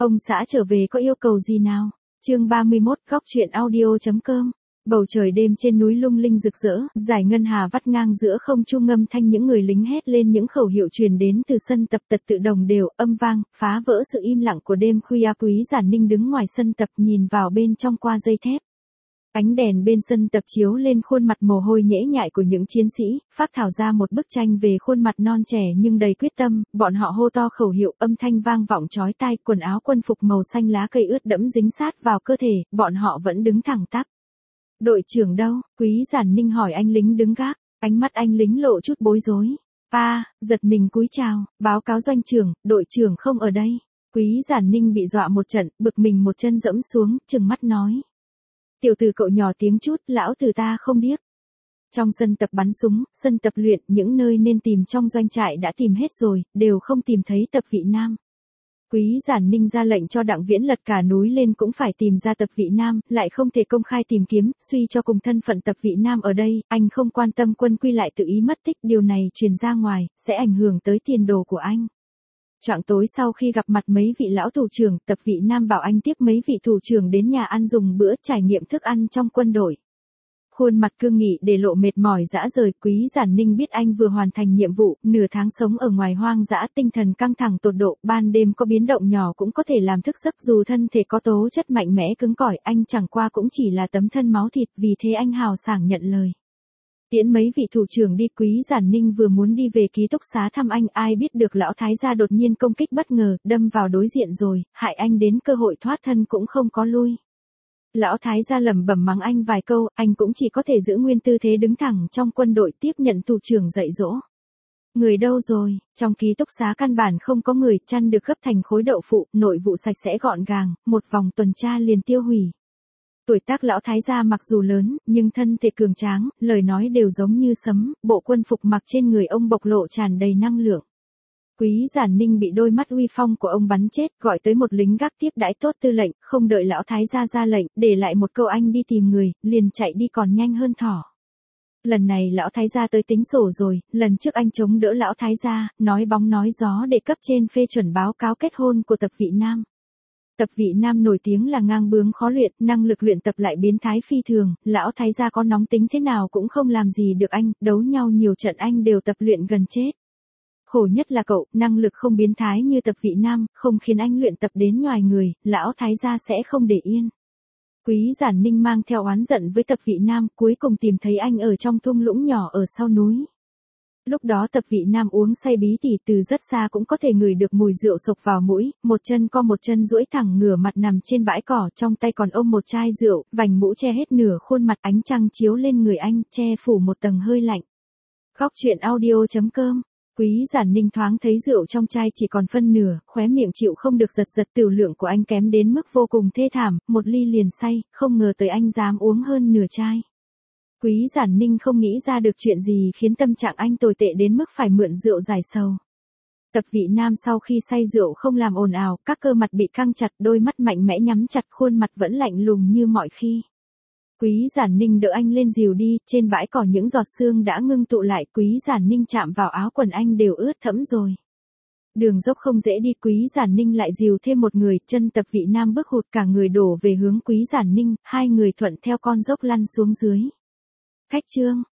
Ông xã trở về có yêu cầu gì nào? Chương 31, góc truyện audio.com. Bầu trời đêm trên núi lung linh rực rỡ, dải ngân hà vắt ngang giữa không trung, âm thanh những người lính hét lên, những khẩu hiệu truyền đến từ sân tập tật tự đồng đều, âm vang, phá vỡ sự im lặng của đêm khuya. Quý Giản Ninh đứng ngoài sân tập nhìn vào bên trong qua dây thép. Ánh đèn bên sân tập chiếu lên khuôn mặt mồ hôi nhễ nhại của những chiến sĩ, phác thảo ra một bức tranh về khuôn mặt non trẻ nhưng đầy quyết tâm. Bọn họ hô to khẩu hiệu, âm thanh vang vọng chói tai, quần áo quân phục màu xanh lá cây ướt đẫm dính sát vào cơ thể, bọn họ vẫn đứng thẳng tắp. Đội trưởng đâu? Quý Giản Ninh hỏi anh lính đứng gác, ánh mắt anh lính lộ chút bối rối. Giật mình cúi chào, báo cáo doanh trưởng, đội trưởng không ở đây. Quý Giản Ninh bị dọa một trận, bực mình một chân dẫm xuống, trừng mắt nói. Tiểu tử cậu nhỏ tiếng chút, lão tử ta không điếc. Trong sân tập bắn súng, sân tập luyện, những nơi nên tìm trong doanh trại đã tìm hết rồi, đều không tìm thấy Tập Vị Nam. Quý Giản Ninh ra lệnh cho Đặng Viễn lật cả núi lên cũng phải tìm ra Tập Vị Nam, lại không thể công khai tìm kiếm, suy cho cùng thân phận Tập Vị Nam ở đây, anh không quan tâm quân quy lại tự ý mất tích, điều này truyền ra ngoài, sẽ ảnh hưởng tới tiền đồ của anh. Choạng tối sau khi gặp mặt mấy vị lão thủ trưởng, Tập Vị Nam bảo anh tiếp mấy vị thủ trưởng đến nhà ăn dùng bữa, trải nghiệm thức ăn trong quân đội. Khuôn mặt cương nghị để lộ mệt mỏi rã rời. Quý Giản Ninh biết anh vừa hoàn thành nhiệm vụ, nửa tháng sống ở ngoài hoang dã, tinh thần căng thẳng tột độ, ban đêm có biến động nhỏ cũng có thể làm thức giấc. Dù thân thể có tố chất mạnh mẽ cứng cỏi, anh chẳng qua cũng chỉ là tấm thân máu thịt, vì thế anh hào sảng nhận lời. Tiễn mấy vị thủ trưởng đi, Quý Giản Ninh vừa muốn đi về ký túc xá thăm anh, ai biết được lão thái gia đột nhiên công kích bất ngờ, đâm vào đối diện rồi, hại anh đến cơ hội thoát thân cũng không có lui. Lão thái gia lẩm bẩm mắng anh vài câu, anh cũng chỉ có thể giữ nguyên tư thế đứng thẳng trong quân đội tiếp nhận thủ trưởng dạy dỗ. Người đâu rồi? Trong ký túc xá căn bản không có người, chăn được gấp thành khối đậu phụ, nội vụ sạch sẽ gọn gàng, một vòng tuần tra liền tiêu hủy. Tuổi tác lão thái gia mặc dù lớn, nhưng thân thể cường tráng, lời nói đều giống như sấm, bộ quân phục mặc trên người ông bộc lộ tràn đầy năng lượng. Quý Giản Ninh bị đôi mắt uy phong của ông bắn chết, gọi tới một lính gác tiếp đãi tốt tư lệnh, không đợi lão thái gia ra lệnh, để lại một câu anh đi tìm người, liền chạy đi còn nhanh hơn thỏ. Lần này lão thái gia tới tính sổ rồi, lần trước anh chống đỡ lão thái gia, nói bóng nói gió để cấp trên phê chuẩn báo cáo kết hôn của Tập Vị Nam. Tập Vị Nam nổi tiếng là ngang bướng khó luyện, năng lực luyện tập lại biến thái phi thường, lão thái gia có nóng tính thế nào cũng không làm gì được anh, đấu nhau nhiều trận anh đều tập luyện gần chết. Khổ nhất là cậu, năng lực không biến thái như Tập Vị Nam, không khiến anh luyện tập đến nhoài người, lão thái gia sẽ không để yên. Quý Giản Ninh mang theo oán giận với Tập Vị Nam, cuối cùng tìm thấy anh ở trong thung lũng nhỏ ở sau núi. Lúc đó Tập Vị Nam uống say bí tỉ, từ rất xa cũng có thể ngửi được mùi rượu sộc vào mũi, một chân co một chân duỗi thẳng ngửa mặt nằm trên bãi cỏ, trong tay còn ôm một chai rượu, vành mũ che hết nửa khuôn mặt, ánh trăng chiếu lên người anh, che phủ một tầng hơi lạnh. Góc truyện audio.com. Quý Giản Ninh thoáng thấy rượu trong chai chỉ còn phân nửa, khóe miệng chịu không được giật giật, tiểu lượng của anh kém đến mức vô cùng thê thảm, một ly liền say, không ngờ tới anh dám uống hơn nửa chai. Quý Giản Ninh không nghĩ ra được chuyện gì khiến tâm trạng anh tồi tệ đến mức phải mượn rượu giải sầu. Tập Vị Nam sau khi say rượu không làm ồn ào, các cơ mặt bị căng chặt, đôi mắt mạnh mẽ nhắm chặt, khuôn mặt vẫn lạnh lùng như mọi khi. Quý Giản Ninh đỡ anh lên dìu đi, trên bãi cỏ những giọt sương đã ngưng tụ lại, Quý Giản Ninh chạm vào áo quần anh đều ướt thẫm rồi. Đường dốc không dễ đi, Quý Giản Ninh lại dìu thêm một người, chân Tập Vị Nam bước hụt, cả người đổ về hướng Quý Giản Ninh, hai người thuận theo con dốc lăn xuống dưới. Khách trương,